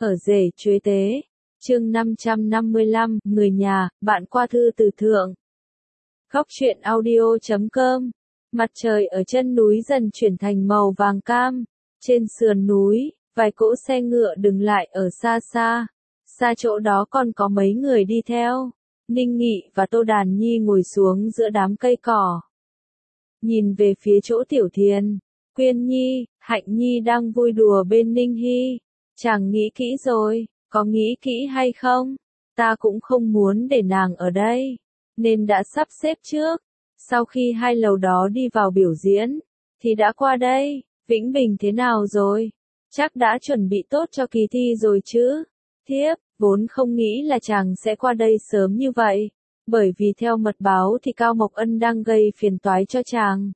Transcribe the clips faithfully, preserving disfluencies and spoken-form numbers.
Ở rể chuế tế. Chương năm trăm năm mươi lăm, người nhà, bạn qua thư từ thượng. Góc truyện audio chấm com. Mặt trời ở chân núi dần chuyển thành màu vàng cam. Trên sườn núi, vài cỗ xe ngựa dừng lại ở xa xa. Xa chỗ đó còn có mấy người đi theo. Ninh Nghị và Tô Đàn Nhi ngồi xuống giữa đám cây cỏ. Nhìn về phía chỗ Tiểu Thiền, Quyên Nhi, Hạnh Nhi đang vui đùa bên Ninh Hy. Chàng nghĩ kỹ rồi, có nghĩ kỹ hay không? Ta cũng không muốn để nàng ở đây, nên đã sắp xếp trước. Sau khi hai lầu đó đi vào biểu diễn, thì đã qua đây. Vĩnh Bình thế nào rồi? Chắc đã chuẩn bị tốt cho kỳ thi rồi chứ? Thiếp, vốn không nghĩ là chàng sẽ qua đây sớm như vậy, bởi vì theo mật báo thì Cao Mộc Ân đang gây phiền toái cho chàng.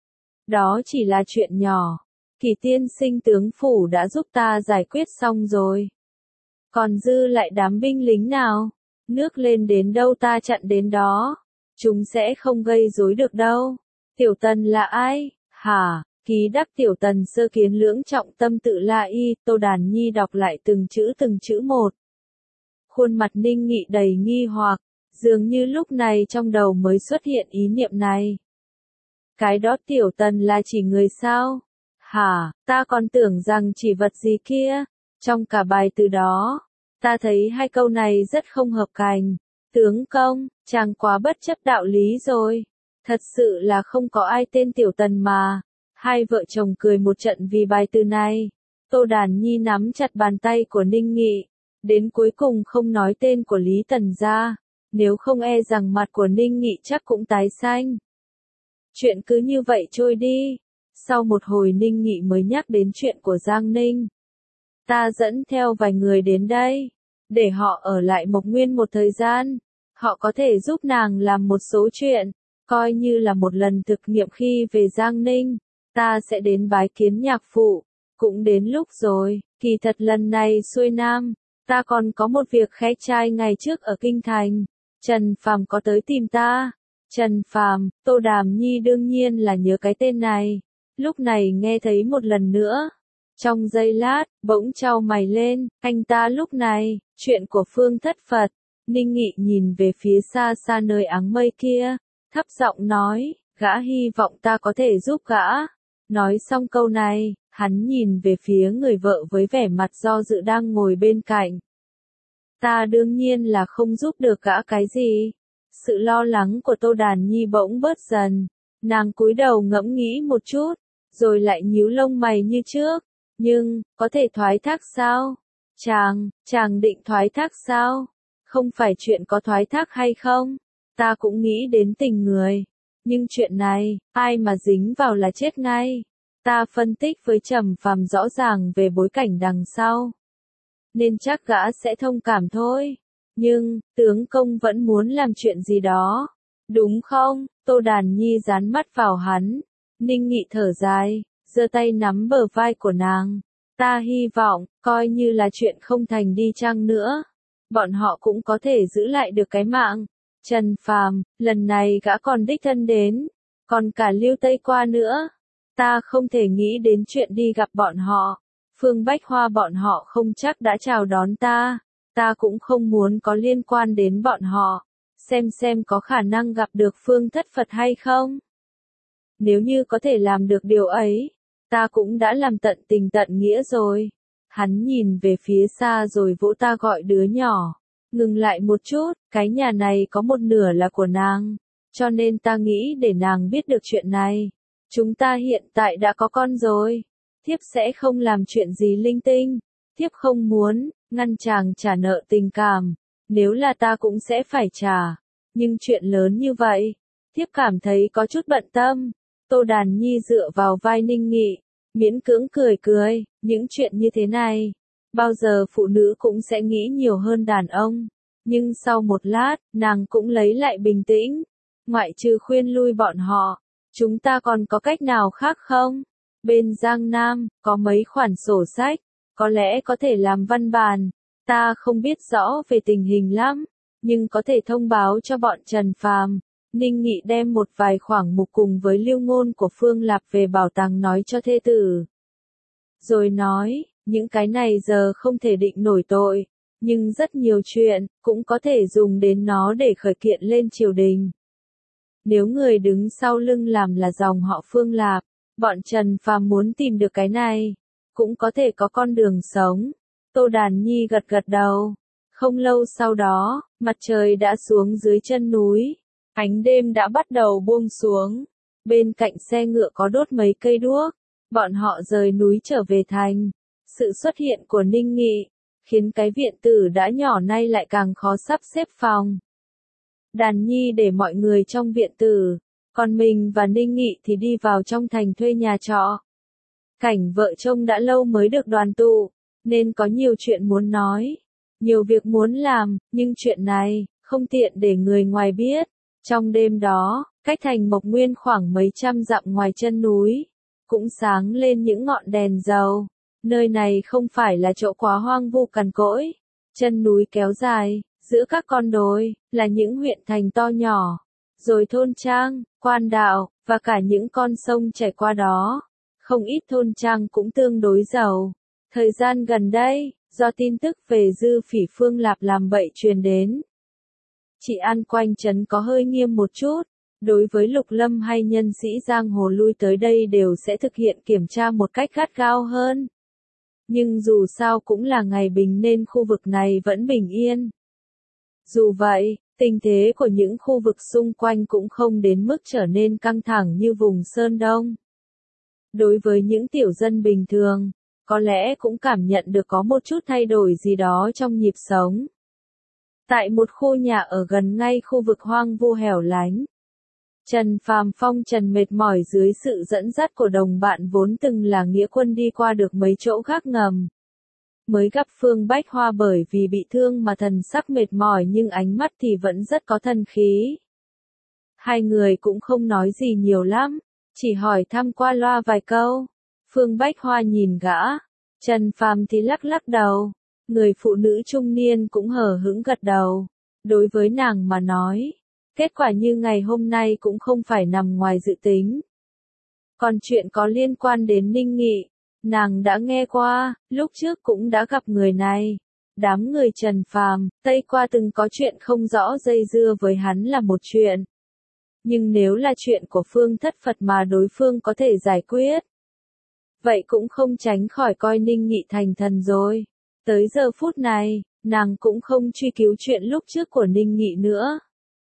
Đó chỉ là chuyện nhỏ. Kỳ tiên sinh tướng phủ đã giúp ta giải quyết xong rồi. Còn dư lại đám binh lính nào? Nước lên đến đâu ta chặn đến đó. Chúng sẽ không gây rối được đâu. Tiểu Tần là ai? Hả? Ký đắc Tiểu Tần sơ kiến lưỡng trọng tâm tự la y. Tô Đàn Nhi đọc lại từng chữ từng chữ một. Khuôn mặt Ninh Nghị đầy nghi hoặc. Dường như lúc này trong đầu mới xuất hiện ý niệm này. Cái đó Tiểu Tần là chỉ người sao? Hả, ta còn tưởng rằng chỉ vật gì kia. Trong cả bài từ đó, ta thấy hai câu này rất không hợp cành. Tướng công, chàng quá bất chấp đạo lý rồi. Thật sự là không có ai tên Tiểu Tần mà. Hai vợ chồng cười một trận vì bài từ này. Tô Đàn Nhi nắm chặt bàn tay của Ninh Nghị. Đến cuối cùng không nói tên của Lý Tần ra. Nếu không e rằng mặt của Ninh Nghị chắc cũng tái xanh. Chuyện cứ như vậy trôi đi. Sau một hồi Ninh Nghị mới nhắc đến chuyện của Giang Ninh. Ta dẫn theo vài người đến đây, để họ ở lại Mộc Nguyên một thời gian. Họ có thể giúp nàng làm một số chuyện, coi như là một lần thực nghiệm khi về Giang Ninh. Ta sẽ đến bái kiến nhạc phụ, cũng đến lúc rồi. Kỳ thật lần này xuôi nam, ta còn có một việc khách trai ngày trước ở Kinh Thành. Trần Phàm có tới tìm ta. Trần Phàm, Tô Đàm Nhi đương nhiên là nhớ cái tên này. Lúc này nghe thấy một lần nữa. Trong giây lát, bỗng chau mày lên, anh ta lúc này, chuyện của Phương Thất Phật. Ninh Nghị nhìn về phía xa xa nơi áng mây kia, thấp giọng nói, gã hy vọng ta có thể giúp gã. Nói xong câu này, hắn nhìn về phía người vợ với vẻ mặt do dự đang ngồi bên cạnh. Ta đương nhiên là không giúp được gã cái gì. Sự lo lắng của Tô Đàn Nhi bỗng bớt dần. Nàng cúi đầu ngẫm nghĩ một chút, rồi lại nhíu lông mày như trước. Nhưng, có thể thoái thác sao? Chàng, chàng định thoái thác sao? Không phải chuyện có thoái thác hay không? Ta cũng nghĩ đến tình người. Nhưng chuyện này, ai mà dính vào là chết ngay. Ta phân tích với Trầm Phàm rõ ràng về bối cảnh đằng sau. Nên chắc gã sẽ thông cảm thôi. Nhưng, tướng công vẫn muốn làm chuyện gì đó. Đúng không? Tô Đàn Nhi dán mắt vào hắn. Ninh Nghị thở dài, giơ tay nắm bờ vai của nàng. Ta hy vọng, coi như là chuyện không thành đi chăng nữa, bọn họ cũng có thể giữ lại được cái mạng. Trần Phàm, lần này gã còn đích thân đến, còn cả Lưu Tây qua nữa. Ta không thể nghĩ đến chuyện đi gặp bọn họ. Phương Bách Hoa bọn họ không chắc đã chào đón ta. Ta cũng không muốn có liên quan đến bọn họ. Xem xem có khả năng gặp được Phương Thất Phật hay không. Nếu như có thể làm được điều ấy, ta cũng đã làm tận tình tận nghĩa rồi. Hắn nhìn về phía xa rồi vỗ ta gọi đứa nhỏ. Ngừng lại một chút, cái nhà này có một nửa là của nàng. Cho nên ta nghĩ để nàng biết được chuyện này. Chúng ta hiện tại đã có con rồi. Thiếp sẽ không làm chuyện gì linh tinh. Thiếp không muốn ngăn chàng trả nợ tình cảm. Nếu là ta cũng sẽ phải trả. Nhưng chuyện lớn như vậy, thiếp cảm thấy có chút bận tâm. Tô Đàn Nhi dựa vào vai Ninh Nghị, miễn cưỡng cười cười. Những chuyện như thế này, bao giờ phụ nữ cũng sẽ nghĩ nhiều hơn đàn ông. Nhưng sau một lát, nàng cũng lấy lại bình tĩnh. Ngoại trừ khuyên lui bọn họ, chúng ta còn có cách nào khác không? Bên Giang Nam, có mấy khoản sổ sách, có lẽ có thể làm văn bản. Ta không biết rõ về tình hình lắm, nhưng có thể thông báo cho bọn Trần Phàm. Ninh Nghị đem một vài khoản mục cùng với lưu ngôn của Phương Lạp về bảo tàng nói cho thê tử. Rồi nói, Những cái này giờ không thể định nổi tội, nhưng rất nhiều chuyện, cũng có thể dùng đến nó để khởi kiện lên triều đình. Nếu người đứng sau lưng làm là dòng họ Phương Lạp, bọn Trần Phàm muốn tìm được cái này, cũng có thể có con đường sống. Tô Đàn Nhi gật gật đầu. Không lâu sau đó, mặt trời đã xuống dưới chân núi. Ánh đêm đã bắt đầu buông xuống. Bên cạnh xe ngựa có đốt mấy cây đuốc. Bọn họ rời núi trở về thành. Sự xuất hiện của Ninh Nghị, khiến cái viện tử đã nhỏ nay lại càng khó sắp xếp phòng. Đàn Nhi để mọi người trong viện tử, còn mình và Ninh Nghị thì đi vào trong thành thuê nhà trọ. Cảnh vợ chồng đã lâu mới được đoàn tụ, nên có nhiều chuyện muốn nói, nhiều việc muốn làm, nhưng chuyện này, không tiện để người ngoài biết. Trong đêm đó, cách thành Mộc Nguyên khoảng mấy trăm dặm ngoài chân núi, cũng sáng lên những ngọn đèn dầu. Nơi này không phải là chỗ quá hoang vu cằn cỗi. Chân núi kéo dài, giữa các con đồi, là những huyện thành to nhỏ, rồi thôn trang, quan đạo, và cả những con sông chảy qua đó. Không ít thôn trang cũng tương đối giàu. Thời gian gần đây, do tin tức về Dư Phỉ Phương Lạp làm bậy truyền đến, trị an quanh trấn có hơi nghiêm một chút. Đối với Lục Lâm hay nhân sĩ giang hồ lui tới đây đều sẽ thực hiện kiểm tra một cách gắt gao hơn. Nhưng dù sao cũng là ngày bình nên khu vực này vẫn bình yên. Dù vậy, tình thế của những khu vực xung quanh cũng không đến mức trở nên căng thẳng như vùng Sơn Đông. Đối với những tiểu dân bình thường, có lẽ cũng cảm nhận được có một chút thay đổi gì đó trong nhịp sống. Tại một khu nhà ở gần ngay khu vực hoang vu hẻo lánh, Trần Phàm phong trần mệt mỏi dưới sự dẫn dắt của đồng bạn vốn từng là nghĩa quân đi qua được mấy chỗ gác ngầm. Mới gặp Phương Bách Hoa bởi vì bị thương mà thần sắc mệt mỏi nhưng ánh mắt thì vẫn rất có thần khí. Hai người cũng không nói gì nhiều lắm, chỉ hỏi thăm qua loa vài câu. Phương Bách Hoa nhìn gã, Trần Phàm thì lắc lắc đầu. Người phụ nữ trung niên cũng hờ hững gật đầu. Đối với nàng mà nói, kết quả như ngày hôm nay cũng không phải nằm ngoài dự tính. Còn chuyện có liên quan đến Ninh Nghị, nàng đã nghe qua, lúc trước cũng đã gặp người này. Đám người Trần Phàm, Tây qua từng có chuyện không rõ dây dưa với hắn là một chuyện. Nhưng nếu là chuyện của Phương Thất Phật mà đối phương có thể giải quyết, vậy cũng không tránh khỏi coi Ninh Nghị thành thần rồi. Tới giờ phút này, nàng cũng không truy cứu chuyện lúc trước của Ninh Nghị nữa.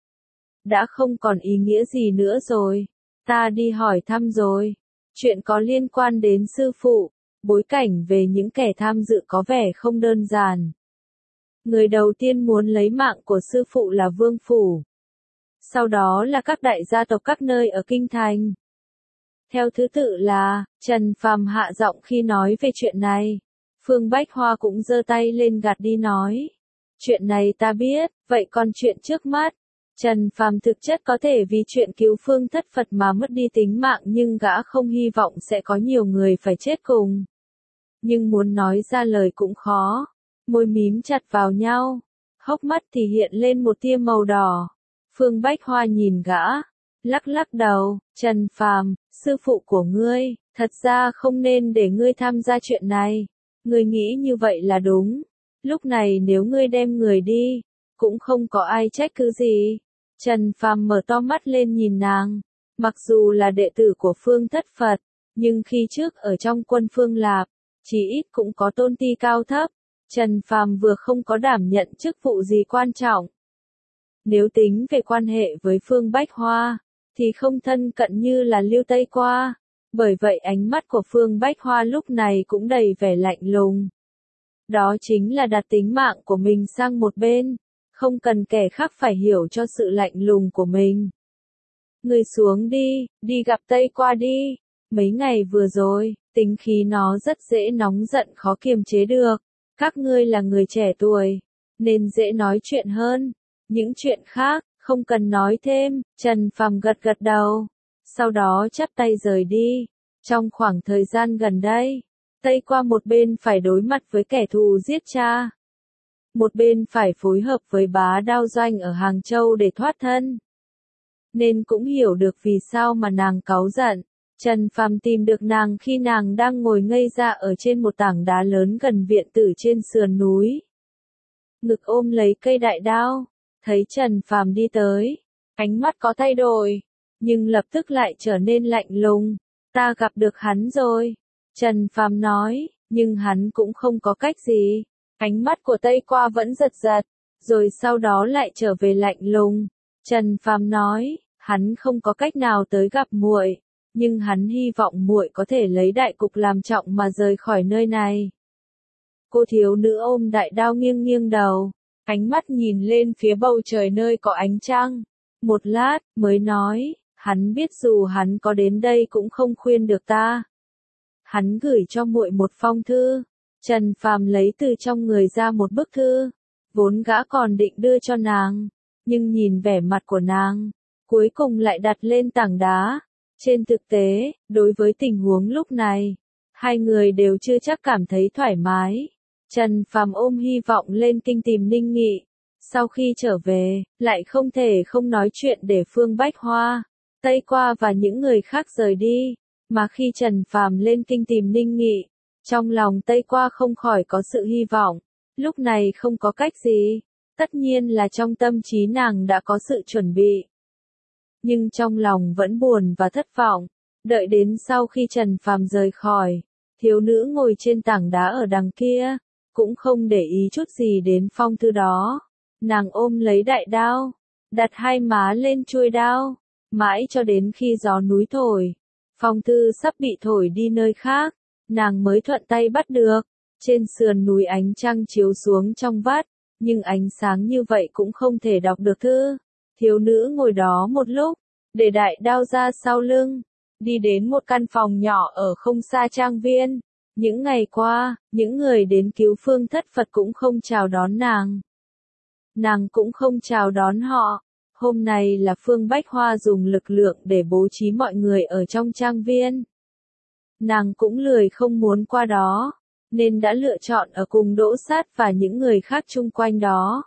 Đã không còn ý nghĩa gì nữa rồi. Ta đi hỏi thăm rồi. Chuyện có liên quan đến sư phụ, bối cảnh về những kẻ tham dự có vẻ không đơn giản. Người đầu tiên muốn lấy mạng của sư phụ là Vương Phủ. Sau đó là các đại gia tộc các nơi ở Kinh Thành. Theo thứ tự là, Trần Phàm hạ giọng khi nói về chuyện này. Phương Bách Hoa cũng giơ tay lên gạt đi nói. Chuyện này ta biết, vậy còn chuyện trước mắt. Trần Phàm thực chất có thể vì chuyện cứu Phương Thất Phật mà mất đi tính mạng nhưng gã không hy vọng sẽ có nhiều người phải chết cùng. Nhưng muốn nói ra lời cũng khó. Môi mím chặt vào nhau. Hốc mắt thì hiện lên một tia màu đỏ. Phương Bách Hoa nhìn gã, lắc lắc đầu. Trần Phàm, sư phụ của ngươi, thật ra không nên để ngươi tham gia chuyện này. Ngươi nghĩ như vậy là đúng. Lúc này nếu ngươi đem người đi, cũng không có ai trách cứ gì. Trần Phàm mở to mắt lên nhìn nàng. Mặc dù là đệ tử của Phương Thất Phật, nhưng khi trước ở trong quân Phương Lạp, chỉ ít cũng có tôn ti cao thấp. Trần Phàm vừa không có đảm nhận chức vụ gì quan trọng. Nếu tính về quan hệ với Phương Bách Hoa, thì không thân cận như là Lưu Tây Qua. Bởi vậy ánh mắt của Phương Bách Hoa lúc này cũng đầy vẻ lạnh lùng. Đó chính là đặt tính mạng của mình sang một bên, không cần kẻ khác phải hiểu cho sự lạnh lùng của mình. Ngươi xuống đi, đi gặp Tây Qua đi. Mấy ngày vừa rồi, tính khí nó rất dễ nóng giận khó kiềm chế được. Các ngươi là người trẻ tuổi, nên dễ nói chuyện hơn. Những chuyện khác, không cần nói thêm. Trần Phàm gật gật đầu. Sau đó chắp tay rời đi. Trong khoảng thời gian gần đây, Tây Qua một bên phải đối mặt với kẻ thù giết cha. Một bên phải phối hợp với bá đao doanh ở Hàng Châu để thoát thân. Nên cũng hiểu được vì sao mà nàng cáu giận. Trần Phàm tìm được nàng khi nàng đang ngồi ngây ra ở trên một tảng đá lớn gần viện tử trên sườn núi. Ngực ôm lấy cây đại đao, thấy Trần Phàm đi tới, ánh mắt có thay đổi, nhưng lập tức lại trở nên lạnh lùng. Ta gặp được hắn rồi, Trần Phàm nói, nhưng hắn cũng không có cách gì. Ánh mắt của Tây Qua vẫn giật giật, rồi sau đó lại trở về lạnh lùng. Trần Phàm nói, hắn không có cách nào tới gặp muội, nhưng hắn hy vọng muội có thể lấy đại cục làm trọng mà rời khỏi nơi này. Cô thiếu nữ ôm đại đao nghiêng nghiêng đầu, ánh mắt nhìn lên phía bầu trời nơi có ánh trăng. Một lát, mới nói, hắn biết dù hắn có đến đây cũng không khuyên được ta. Hắn gửi cho muội một phong thư. Trần Phàm lấy từ trong người ra một bức thư, vốn gã còn định đưa cho nàng, nhưng nhìn vẻ mặt của nàng, cuối cùng lại đặt lên tảng đá. Trên thực tế, đối với tình huống lúc này, hai người đều chưa chắc cảm thấy thoải mái. Trần Phàm ôm hy vọng lên kinh tìm Ninh Nghị. Sau khi trở về, lại không thể không nói chuyện để Phương Bách Hoa, Tây Qua và những người khác rời đi. Mà khi Trần Phàm lên kinh tìm Ninh Nghị, trong lòng Tây Qua không khỏi có sự hy vọng. Lúc này không có cách gì, tất nhiên là trong tâm trí nàng đã có sự chuẩn bị. Nhưng trong lòng vẫn buồn và thất vọng. Đợi đến sau khi Trần Phàm rời khỏi, thiếu nữ ngồi trên tảng đá ở đằng kia, cũng không để ý chút gì đến phong thư đó. Nàng ôm lấy đại đao, đặt hai má lên chuôi đao, mãi cho đến khi gió núi thổi, phong thư sắp bị thổi đi nơi khác, nàng mới thuận tay bắt được. Trên sườn núi ánh trăng chiếu xuống trong vắt, nhưng ánh sáng như vậy cũng không thể đọc được thư. Thiếu nữ ngồi đó một lúc, để đại đao ra sau lưng, đi đến một căn phòng nhỏ ở không xa trang viên. Những ngày qua, những người đến cứu Phương Thất Phật cũng không chào đón nàng. Nàng cũng không chào đón họ. Hôm nay là Phương Bách Hoa dùng lực lượng để bố trí mọi người ở trong trang viên. Nàng cũng lười không muốn qua đó, nên đã lựa chọn ở cùng Đỗ Sát và những người khác chung quanh đó.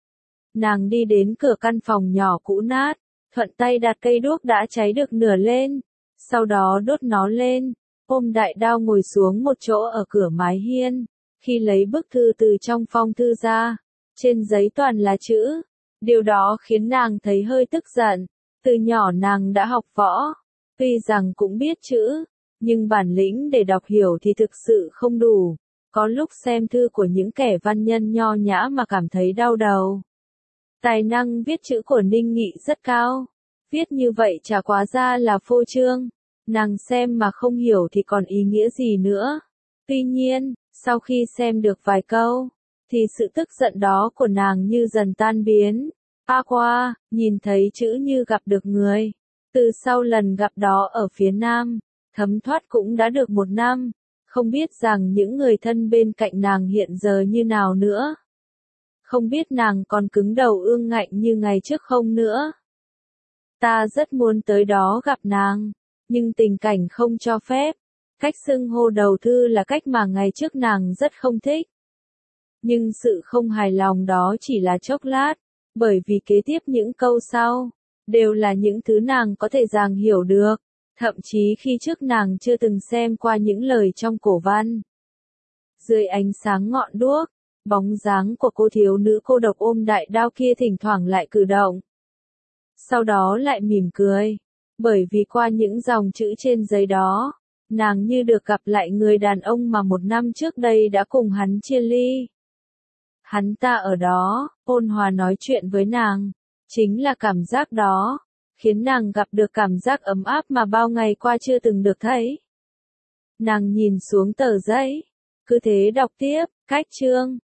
Nàng đi đến cửa căn phòng nhỏ cũ nát, thuận tay đặt cây đuốc đã cháy được nửa lên, sau đó đốt nó lên, ôm đại đao ngồi xuống một chỗ ở cửa mái hiên. Khi lấy bức thư từ trong phong thư ra, trên giấy toàn là chữ, điều đó khiến nàng thấy hơi tức giận. Từ nhỏ nàng đã học võ, tuy rằng cũng biết chữ, nhưng bản lĩnh để đọc hiểu thì thực sự không đủ. Có lúc xem thư của những kẻ văn nhân nho nhã mà cảm thấy đau đầu. Tài năng viết chữ của Ninh Nghị rất cao, viết như vậy chả quá ra là phô trương. Nàng xem mà không hiểu thì còn ý nghĩa gì nữa. Tuy nhiên, sau khi xem được vài câu, thì sự tức giận đó của nàng như dần tan biến. A Qua, nhìn thấy chữ như gặp được người. Từ sau lần gặp đó ở phía Nam, thấm thoát cũng đã được một năm. Không biết rằng những người thân bên cạnh nàng hiện giờ như nào nữa. Không biết nàng còn cứng đầu ương ngạnh như ngày trước không nữa. Ta rất muốn tới đó gặp nàng, nhưng tình cảnh không cho phép. Cách xưng hô đầu thư là cách mà ngày trước nàng rất không thích. Nhưng sự không hài lòng đó chỉ là chốc lát, bởi vì kế tiếp những câu sau, đều là những thứ nàng có thể dàng hiểu được, thậm chí khi trước nàng chưa từng xem qua những lời trong cổ văn. Dưới ánh sáng ngọn đuốc, bóng dáng của cô thiếu nữ cô độc ôm đại đao kia thỉnh thoảng lại cử động. Sau đó lại mỉm cười, bởi vì qua những dòng chữ trên giấy đó, nàng như được gặp lại người đàn ông mà một năm trước đây đã cùng hắn chia ly. Hắn ta ở đó, ôn hòa nói chuyện với nàng, chính là cảm giác đó, khiến nàng gặp được cảm giác ấm áp mà bao ngày qua chưa từng được thấy. Nàng nhìn xuống tờ giấy, cứ thế đọc tiếp, cách chương.